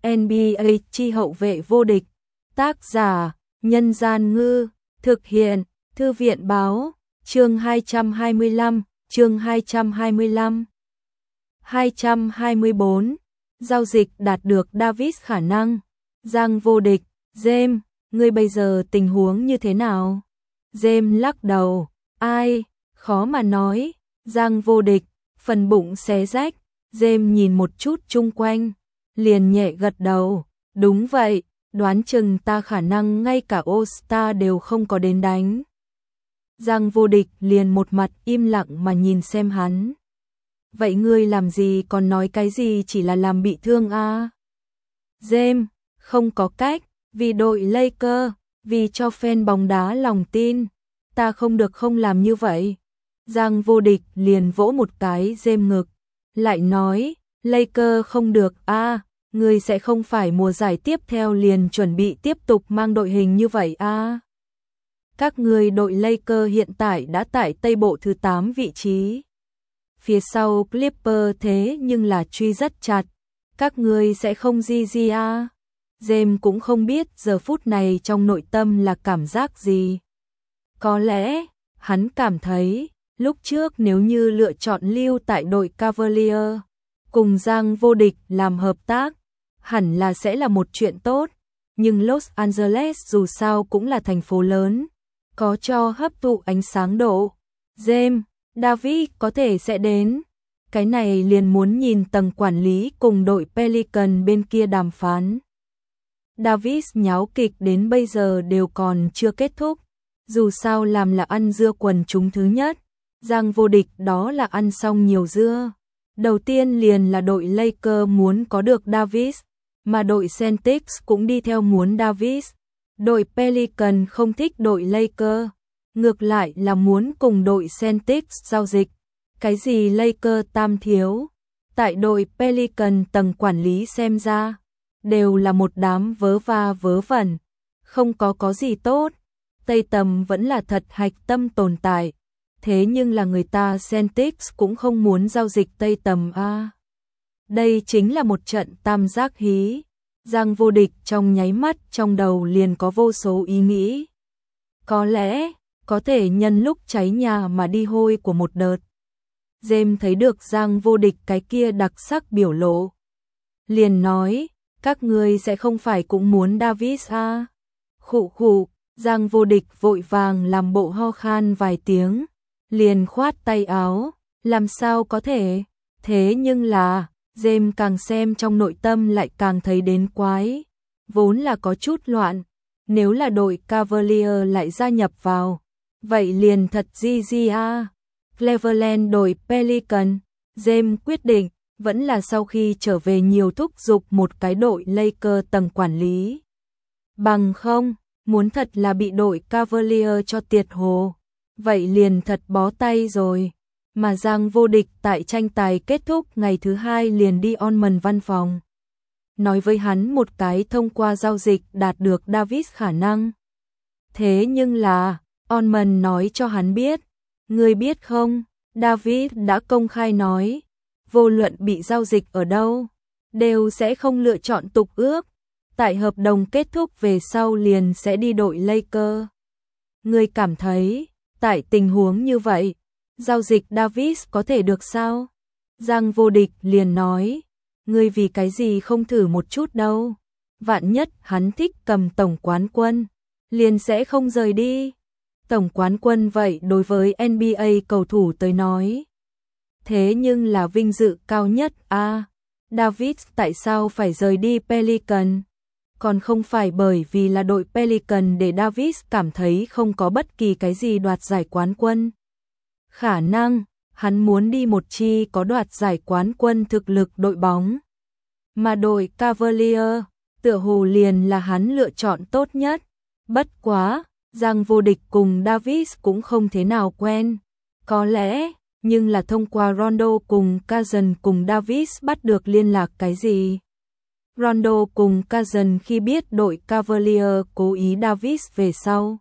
NBA chi hậu vệ vô địch. Tác giả: Nhân Gian Ngư. Thực hiện: Thư viện Báo. Chương 225. Chương 225. 224. Giao dịch đạt được Davis khả năng. Giang vô địch. James, ngươi bây giờ tình huống như thế nào? James lắc đầu. Ai? Khó mà nói. Giang vô địch. Phần bụng xé rách. James nhìn một chút chung quanh, liền nhẹ gật đầu. Đúng vậy, đoán chừng ta khả năng ngay cả All-Star đều không có đến đánh. Giang vô địch liền một mặt im lặng mà nhìn xem hắn. Vậy ngươi làm gì còn nói cái gì chỉ là làm bị thương à? James, không có cách, vì đội Lakers, vì cho fan bóng đá lòng tin, ta không được không làm như vậy. Giang vô địch liền vỗ một cái James ngực, lại nói, Lakers không được à, ngươi sẽ không phải mùa giải tiếp theo liền chuẩn bị tiếp tục mang đội hình như vậy à? Các ngươi đội Lakers hiện tại đã tại Tây Bộ thứ 8 vị trí. Phía sau Clippers thế nhưng là truy rất chặt. Các ngươi sẽ không gì à? James cũng không biết giờ phút này trong nội tâm là cảm giác gì. Có lẽ, hắn cảm thấy, lúc trước nếu như lựa chọn lưu tại đội Cavaliers, cùng Giang vô địch làm hợp tác, hẳn là sẽ là một chuyện tốt. Nhưng Los Angeles dù sao cũng là thành phố lớn, có cho hấp thụ ánh sáng độ. James, David có thể sẽ đến. Cái này liền muốn nhìn tầng quản lý cùng đội Pelican bên kia đàm phán. Davis nháo kịch đến bây giờ đều còn chưa kết thúc. Dù sao làm là ăn dưa quần chúng thứ nhất, Giang vô địch đó là ăn xong nhiều dưa. Đầu tiên liền là đội Lakers muốn có được Davis, mà đội Celtics cũng đi theo muốn Davis. Đội Pelican không thích đội Lakers, ngược lại là muốn cùng đội Celtics giao dịch. Cái gì Lakers tam thiếu, tại đội Pelican tầng quản lý xem ra, đều là một đám vớ va vớ vẩn, không có gì tốt. Tây Tầm vẫn là thật hạch tâm tồn tại, thế nhưng là người ta Celtics cũng không muốn giao dịch Tây Tầm a. Đây chính là một trận tam giác hí. Giang vô địch trong nháy mắt trong đầu liền có vô số ý nghĩ. Có lẽ, có thể nhân lúc cháy nhà mà đi hôi của một đợt. James thấy được Giang vô địch cái kia đặc sắc biểu lộ, liền nói, các ngươi sẽ không phải cũng muốn Davis à? Khụ khụ. Giang vô địch vội vàng làm bộ ho khan vài tiếng, liền khoát tay áo, làm sao có thể. Thế nhưng là, James càng xem trong nội tâm lại càng thấy đến quái, vốn là có chút loạn. Nếu là đội Cavaliers lại gia nhập vào, vậy liền thật gì à? Cleveland đội Pelican. James quyết định, vẫn là sau khi trở về nhiều thúc giục một cái đội Lakers tầng quản lý. Bằng không, muốn thật là bị đội Cavaliers cho tiệt hồ, vậy liền thật bó tay rồi. Mà Giang vô địch tại tranh tài kết thúc ngày thứ 2 liền đi Orman văn phòng, nói với hắn một cái thông qua giao dịch đạt được Davis khả năng. Thế nhưng là, Orman nói cho hắn biết, ngươi biết không, David đã công khai nói, vô luận bị giao dịch ở đâu, đều sẽ không lựa chọn tục ước. Tại hợp đồng kết thúc về sau liền sẽ đi đội Lakers. Ngươi cảm thấy, tại tình huống như vậy, giao dịch Davis có thể được sao? Giang vô địch liền nói, ngươi vì cái gì không thử một chút đâu? Vạn nhất hắn thích cầm tổng quán quân, liền sẽ không rời đi. Tổng quán quân vậy đối với NBA cầu thủ tới nói, thế nhưng là vinh dự cao nhất à? Davis tại sao phải rời đi Pelican? Còn không phải bởi vì là đội Pelican để Davis cảm thấy không có bất kỳ cái gì đoạt giải quán quân. Khả năng, hắn muốn đi một chi có đoạt giải quán quân thực lực đội bóng. Mà đội Cavaliers, tựa hồ liền là hắn lựa chọn tốt nhất. Bất quá, Giang vô địch cùng Davis cũng không thế nào quen. Có lẽ, nhưng là thông qua Rondo cùng Cousins cùng Davis bắt được liên lạc cái gì. Rondo cùng Cousins khi biết đội Cavaliers cố ý Davis về sau,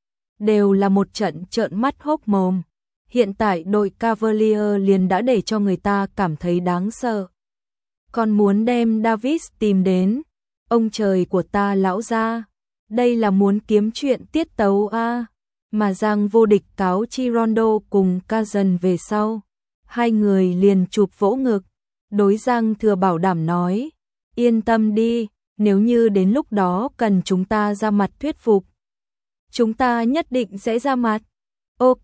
đều là một trận trợn mắt hốc mồm. Hiện tại đội Cavaliers liền đã để cho người ta cảm thấy đáng sợ. Còn muốn đem Davis tìm đến, Ông trời của ta lão gia, đây là muốn kiếm chuyện tiết tấu a. Mà Giang Vô Địch cáo chi Rondo cùng Kazan về sau, hai người liền chụp vỗ ngực, đối Giang Thừa bảo đảm nói, yên tâm đi, nếu như đến lúc đó cần chúng ta ra mặt thuyết phục, chúng ta nhất định sẽ ra mặt. Ok,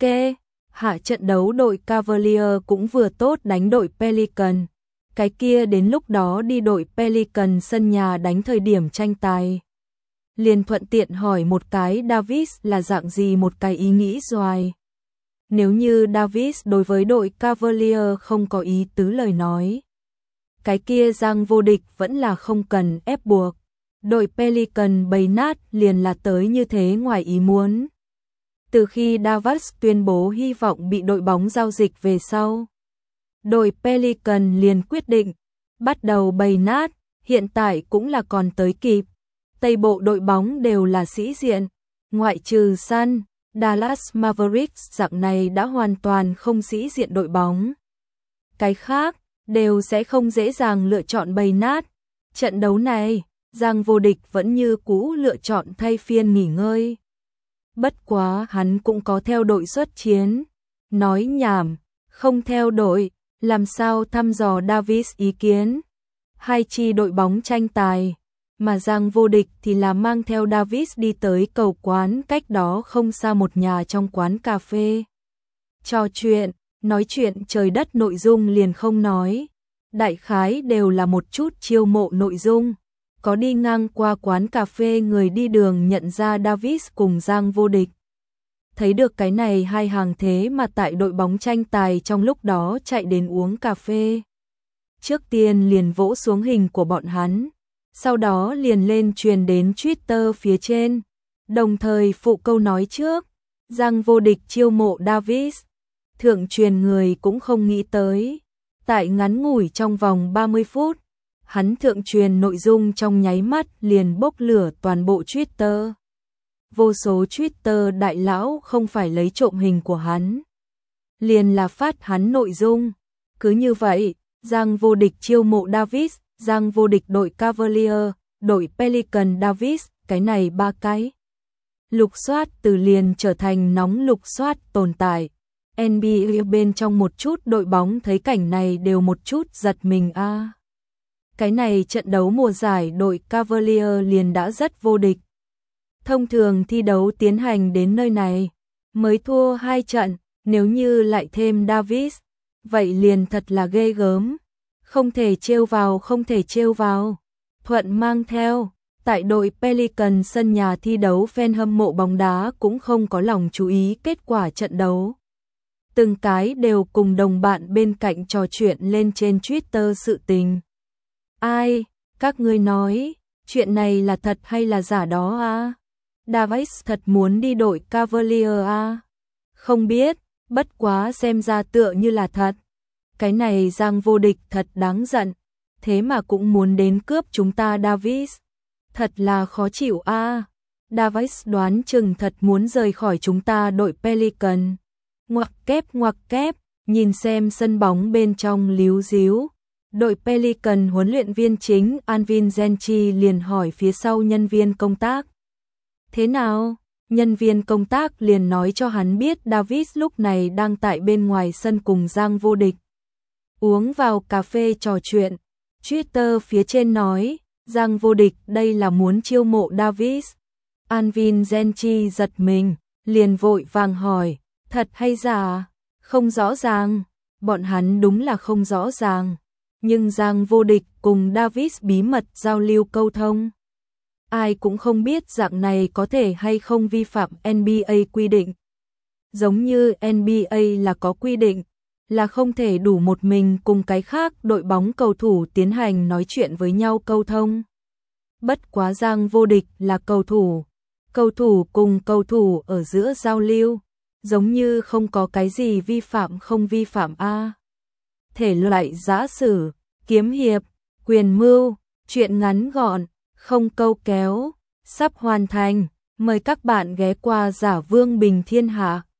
hạ trận đấu đội Cavalier cũng vừa tốt đánh đội Pelican, cái kia đến lúc đó đi đội Pelican sân nhà đánh thời điểm tranh tài. Liền thuận tiện hỏi một cái Davis là dạng gì một cái ý nghĩ doài. Nếu như Davis đối với đội Cavalier không có ý tứ lời nói, cái kia Giang Vô Địch vẫn là không cần ép buộc. Đội Pelican bầy nát liền là tới như thế ngoài ý muốn. Từ khi Davis tuyên bố hy vọng bị đội bóng giao dịch về sau, đội Pelican liền quyết định bắt đầu bầy nát, hiện tại cũng là còn tới kịp. Tây bộ đội bóng đều là sĩ diện, ngoại trừ Sun, Dallas Mavericks dạng này đã hoàn toàn không sĩ diện đội bóng. Cái khác đều sẽ không dễ dàng lựa chọn bầy nát. Trận đấu này, Giang Vô Địch vẫn như cũ lựa chọn thay phiên nghỉ ngơi. Bất quá hắn cũng có theo đội xuất chiến. Nói nhảm, không theo đội, làm sao thăm dò Davis ý kiến. Hai chi đội bóng tranh tài, mà Giang Vô Địch thì là mang theo Davis đi tới cầu quán cách đó không xa một nhà trong quán cà phê. Trò chuyện, nói chuyện trời đất nội dung liền không nói. Đại khái đều là một chút chiêu mộ nội dung. Có đi ngang qua quán cà phê người đi đường nhận ra Davis cùng Giang Vô Địch. Thấy được cái này hai hàng thế mà tại đội bóng tranh tài trong lúc đó chạy đến uống cà phê. Trước tiên liền vỗ xuống hình của bọn hắn, sau đó liền lên truyền đến Twitter phía trên. Đồng thời phụ câu nói trước, Giang Vô Địch chiêu mộ Davis. Thượng truyền người cũng không nghĩ tới. Tại ngắn ngủi trong vòng 30 phút, hắn thượng truyền nội dung trong nháy mắt liền bốc lửa toàn bộ Twitter. Vô số Twitter đại lão không phải lấy trộm hình của hắn, liền là phát hắn nội dung. Cứ như vậy, Giang Vô Địch chiêu mộ Davis, Giang Vô Địch đội Cavalier, đội Pelican Davis, cái này ba cái. Lục soát từ liền trở thành nóng lục soát tồn tại. NBA bên trong một chút đội bóng thấy cảnh này đều một chút giật mình a. Cái này trận đấu mùa giải đội Cavalier liền đã rất vô địch. Thông thường thi đấu tiến hành đến nơi này, mới thua 2 trận, nếu như lại thêm Davis, vậy liền thật là ghê gớm. Không thể trêu vào, không thể trêu vào. Thuận mang theo, tại đội Pelican sân nhà thi đấu fan hâm mộ bóng đá cũng không có lòng chú ý kết quả trận đấu. Từng cái đều cùng đồng bạn bên cạnh trò chuyện lên trên Twitter sự tình. Ai, các ngươi nói, chuyện này là thật hay là giả đó à? Davis thật muốn đi đội Cavalier à? Không biết, bất quá xem ra tựa như là thật. Cái này Giang Vô Địch thật đáng giận, thế mà cũng muốn đến cướp chúng ta Davis. Thật là khó chịu à? Davis đoán chừng thật muốn rời khỏi chúng ta đội Pelican. Ngoặc kép, nhìn xem sân bóng bên trong líu díu. Đội Pelican huấn luyện viên chính Alvin Gentry liền hỏi phía sau nhân viên công tác. Thế nào? Nhân viên công tác liền nói cho hắn biết Davis lúc này đang tại bên ngoài sân cùng Giang Vô Địch. Uống vào cà phê trò chuyện. Twitter phía trên nói, Giang Vô Địch đây là muốn chiêu mộ Davis. Alvin Gentry giật mình, liền vội vàng hỏi, thật hay giả? Không rõ ràng, bọn hắn đúng là không rõ ràng. Nhưng Giang Vô Địch cùng Davis bí mật giao lưu câu thông. Ai cũng không biết dạng này có thể hay không vi phạm NBA quy định. Giống như NBA là có quy định, là không thể đủ một mình cùng cái khác đội bóng cầu thủ tiến hành nói chuyện với nhau câu thông. Bất quá Giang Vô Địch là cầu thủ cùng cầu thủ ở giữa giao lưu, giống như không có cái gì vi phạm không vi phạm a. Thể loại giã sử, kiếm hiệp, quyền mưu, truyện ngắn gọn, không câu kéo, sắp hoàn thành, mời các bạn ghé qua Giả Vương Bình Thiên Hạ.